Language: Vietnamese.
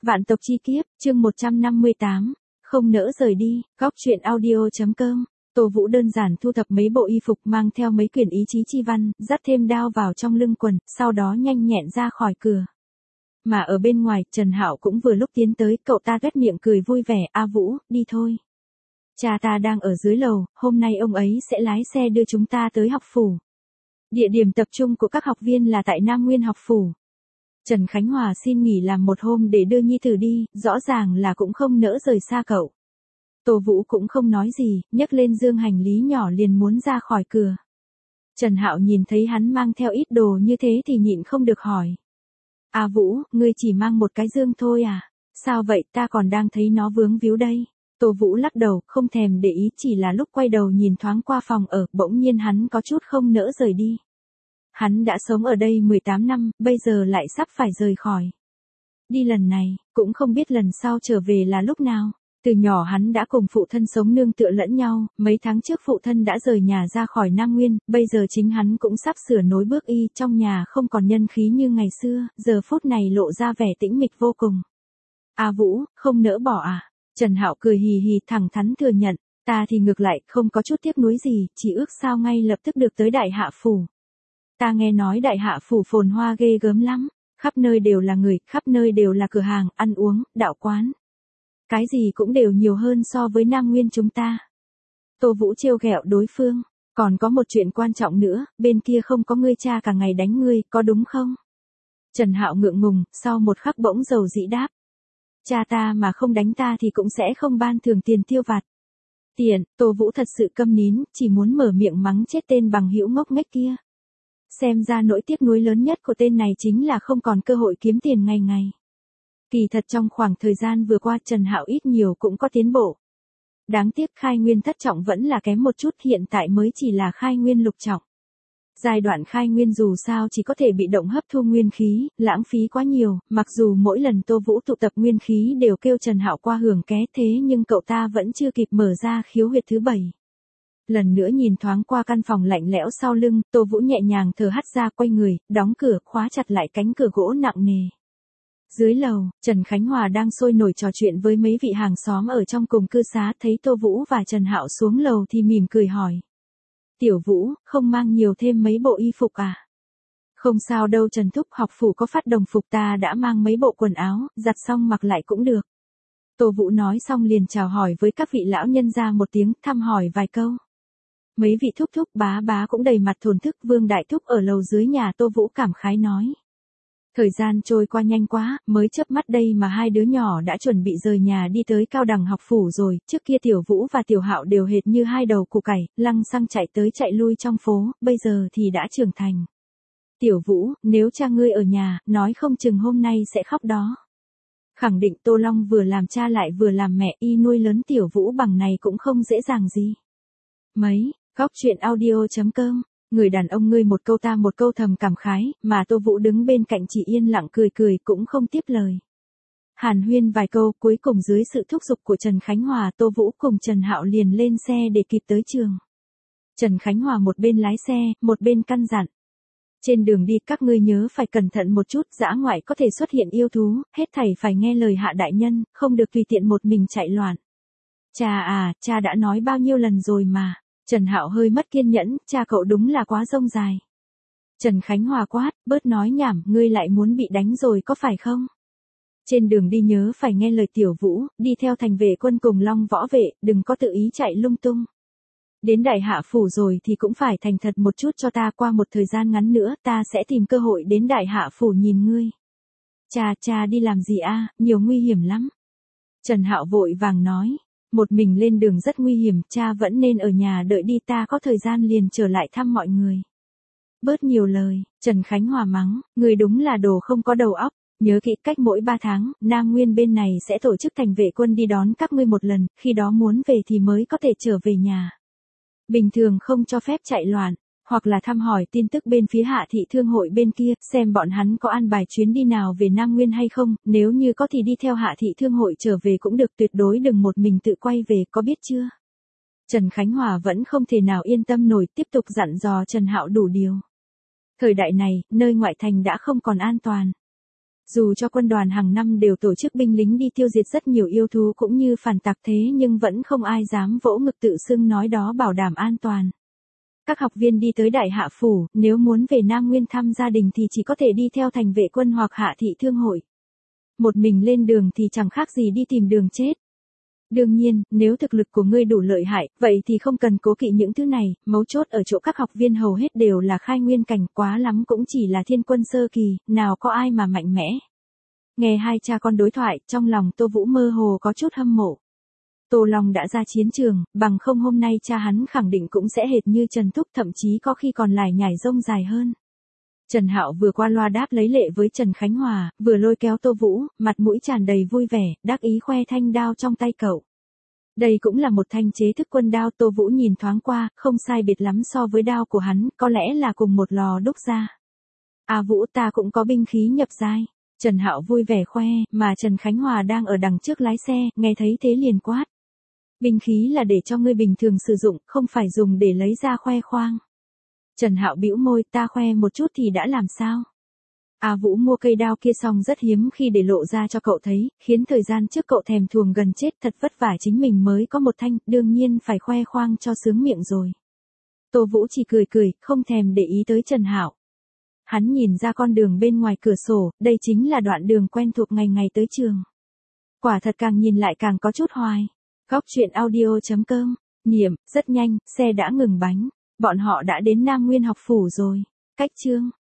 Vạn tộc chi kiếp, chương 158, không nỡ rời đi, góc truyện audio.com. Tô Vũ đơn giản thu thập mấy bộ y phục mang theo mấy quyển ý chí chi văn, dắt thêm đao vào trong lưng quần, sau đó nhanh nhẹn ra khỏi cửa. Mà ở bên ngoài, Trần Hạo cũng vừa lúc tiến tới, cậu ta tuét miệng cười vui vẻ, "A Vũ, đi thôi. Cha ta đang ở dưới lầu, hôm nay ông ấy sẽ lái xe đưa chúng ta tới học phủ. Địa điểm tập trung của các học viên là tại Nam Nguyên học phủ." Trần Khánh Hòa xin nghỉ làm một hôm để đưa nhi tử đi, rõ ràng là cũng không nỡ rời xa cậu. Tô Vũ cũng không nói gì, nhấc lên dương hành lý nhỏ liền muốn ra khỏi cửa. Trần Hạo nhìn thấy hắn mang theo ít đồ như thế thì nhịn không được hỏi. "A Vũ, ngươi chỉ mang một cái dương thôi à? Sao vậy, ta còn đang thấy nó vướng víu đây." Tô Vũ lắc đầu, không thèm để ý, chỉ là lúc quay đầu nhìn thoáng qua phòng ở, bỗng nhiên hắn có chút không nỡ rời đi. Hắn đã sống ở đây 18 năm, bây giờ lại sắp phải rời khỏi. Đi lần này, cũng không biết lần sau trở về là lúc nào. Từ nhỏ hắn đã cùng phụ thân sống nương tựa lẫn nhau, mấy tháng trước phụ thân đã rời nhà ra khỏi Nam Nguyên, bây giờ chính hắn cũng sắp sửa nối bước y, trong nhà không còn nhân khí như ngày xưa, giờ phút này lộ ra vẻ tĩnh mịch vô cùng. "A Vũ, không nỡ bỏ à?" Trần Hạo cười hì hì thẳng thắn thừa nhận, "Ta thì ngược lại, không có chút tiếc nuối gì, chỉ ước sao ngay lập tức được tới Đại Hạ Phủ. Ta nghe nói Đại Hạ Phủ phồn hoa ghê gớm lắm, khắp nơi đều là người, khắp nơi đều là cửa hàng, ăn uống, đạo quán. Cái gì cũng đều nhiều hơn so với Nam Nguyên chúng ta." Tô Vũ trêu ghẹo đối phương, "Còn có một chuyện quan trọng nữa, bên kia không có ngươi cha cả ngày đánh ngươi, có đúng không?" Trần Hạo ngượng ngùng, sau một khắc bỗng dầu dĩ đáp. "Cha ta mà không đánh ta thì cũng sẽ không ban thưởng tiền tiêu vặt." Tiền, Tô Vũ thật sự câm nín, chỉ muốn mở miệng mắng chết tên bằng hữu ngốc nghếch kia. Xem ra nỗi tiếc nuối lớn nhất của tên này chính là không còn cơ hội kiếm tiền ngày ngày. Kỳ thật trong khoảng thời gian vừa qua Trần Hạo ít nhiều cũng có tiến bộ. Đáng tiếc khai nguyên thất trọng vẫn là kém một chút, hiện tại mới chỉ là khai nguyên lục trọng. Giai đoạn khai nguyên dù sao chỉ có thể bị động hấp thu nguyên khí, lãng phí quá nhiều, mặc dù mỗi lần Tô Vũ tụ tập nguyên khí đều kêu Trần Hạo qua hưởng ké thế nhưng cậu ta vẫn chưa kịp mở ra khiếu huyệt thứ 7. Lần nữa nhìn thoáng qua căn phòng lạnh lẽo sau lưng, Tô Vũ nhẹ nhàng thở hắt ra, quay người, đóng cửa, khóa chặt lại cánh cửa gỗ nặng nề. Dưới lầu, Trần Khánh Hòa đang sôi nổi trò chuyện với mấy vị hàng xóm ở trong cùng cư xá, thấy Tô Vũ và Trần Hạo xuống lầu thì mỉm cười hỏi. "Tiểu Vũ, không mang nhiều thêm mấy bộ y phục à?" "Không sao đâu Trần Thúc, học phủ có phát đồng phục, ta đã mang mấy bộ quần áo, giặt xong mặc lại cũng được." Tô Vũ nói xong liền chào hỏi với các vị lão nhân ra một tiếng, thăm hỏi vài câu. Mấy vị thúc thúc bá bá cũng đầy mặt thổn thức. Vương Đại Thúc ở lầu dưới nhà Tô Vũ cảm khái nói. Thời gian trôi qua nhanh quá, mới chớp mắt đây mà hai đứa nhỏ đã chuẩn bị rời nhà đi tới cao đẳng học phủ rồi. Trước kia Tiểu Vũ và Tiểu Hạo đều hệt như hai đầu củ cải, lăng xăng chạy tới chạy lui trong phố, bây giờ thì đã trưởng thành. "Tiểu Vũ, nếu cha ngươi ở nhà, nói không chừng hôm nay sẽ khóc đó." Khẳng định Tô Long vừa làm cha lại vừa làm mẹ, y nuôi lớn Tiểu Vũ bằng này cũng không dễ dàng gì. Góc truyện audio.com. Người đàn ông ngươi một câu ta một câu thầm cảm khái, mà Tô Vũ đứng bên cạnh chỉ yên lặng cười cười cũng không tiếp lời. Hàn huyên vài câu, cuối cùng dưới sự thúc giục của Trần Khánh Hòa, Tô Vũ cùng Trần Hạo liền lên xe để kịp tới trường. Trần Khánh Hòa một bên lái xe, một bên căn dặn. "Trên đường đi các ngươi nhớ phải cẩn thận một chút, dã ngoại có thể xuất hiện yêu thú, hết thảy phải nghe lời Hạ đại nhân, không được tùy tiện một mình chạy loạn." Cha đã nói bao nhiêu lần rồi mà." Trần Hạo hơi mất kiên nhẫn, "Cha cậu đúng là quá rông dài." Trần Khánh Hòa quát, "Bớt nói nhảm, ngươi lại muốn bị đánh rồi có phải không? Trên đường đi nhớ phải nghe lời Tiểu Vũ, đi theo thành vệ quân cùng Long võ vệ, đừng có tự ý chạy lung tung. Đến Đại Hạ Phủ rồi thì cũng phải thành thật một chút cho ta, qua một thời gian ngắn nữa ta sẽ tìm cơ hội đến Đại Hạ Phủ nhìn ngươi." Cha đi làm gì a, nhiều nguy hiểm lắm." Trần Hạo vội vàng nói. "Một mình lên đường rất nguy hiểm, cha vẫn nên ở nhà đợi đi, ta có thời gian liền trở lại thăm mọi người." "Bớt nhiều lời." Trần Khánh Hòa mắng, "Người đúng là đồ không có đầu óc, nhớ kỹ cách mỗi 3 tháng, Nam Nguyên bên này sẽ tổ chức thành vệ quân đi đón các ngươi một lần, khi đó muốn về thì mới có thể trở về nhà. Bình thường không cho phép chạy loạn, hoặc là thăm hỏi tin tức bên phía Hạ thị thương hội bên kia, xem bọn hắn có an bài chuyến đi nào về Nam Nguyên hay không, nếu như có thì đi theo Hạ thị thương hội trở về cũng được, tuyệt đối đừng một mình tự quay về, có biết chưa?" Trần Khánh Hòa vẫn không thể nào yên tâm nổi, tiếp tục dặn dò Trần Hạo đủ điều. Thời đại này, nơi ngoại thành đã không còn an toàn. Dù cho quân đoàn hàng năm đều tổ chức binh lính đi tiêu diệt rất nhiều yêu thú cũng như phản tặc thế nhưng vẫn không ai dám vỗ ngực tự xưng nói đó bảo đảm an toàn. Các học viên đi tới Đại Hạ Phủ, nếu muốn về Nam Nguyên thăm gia đình thì chỉ có thể đi theo thành vệ quân hoặc Hạ thị thương hội. Một mình lên đường thì chẳng khác gì đi tìm đường chết. Đương nhiên, nếu thực lực của ngươi đủ lợi hại, vậy thì không cần cố kỵ những thứ này, mấu chốt ở chỗ các học viên hầu hết đều là khai nguyên cảnh, quá lắm cũng chỉ là thiên quân sơ kỳ, nào có ai mà mạnh mẽ. Nghe hai cha con đối thoại, trong lòng Tô Vũ mơ hồ có chút hâm mộ. Tô Long đã ra chiến trường, bằng không hôm nay cha hắn khẳng định cũng sẽ hệt như Trần Thúc, thậm chí có khi còn lải nhải rông dài hơn. Trần Hạo vừa qua loa đáp lấy lệ với Trần Khánh Hòa, vừa lôi kéo Tô Vũ, mặt mũi tràn đầy vui vẻ, đắc ý khoe thanh đao trong tay cậu. Đây cũng là một thanh chế thức quân đao, Tô Vũ nhìn thoáng qua, không sai biệt lắm so với đao của hắn, có lẽ là cùng một lò đúc ra. À Vũ, ta cũng có binh khí nhập giai. Trần Hạo vui vẻ khoe, mà Trần Khánh Hòa đang ở đằng trước lái xe, nghe thấy thế liền quát. Binh khí là để cho ngươi bình thường sử dụng, không phải dùng để lấy ra khoe khoang. Trần Hạo bĩu môi, ta khoe một chút thì đã làm sao? À Vũ mua cây đao kia xong rất hiếm khi để lộ ra cho cậu thấy, khiến thời gian trước cậu thèm thuồng gần chết, thật vất vả chính mình mới có một thanh, đương nhiên phải khoe khoang cho sướng miệng rồi. Tô Vũ chỉ cười cười, không thèm để ý tới Trần Hạo. Hắn nhìn ra con đường bên ngoài cửa sổ, đây chính là đoạn đường quen thuộc ngày ngày tới trường. Quả thật càng nhìn lại càng có chút hoài. Góc truyện audio.com, Niệm, rất nhanh, xe đã ngừng bánh. Bọn họ đã đến Nam Nguyên học phủ rồi. Cách chương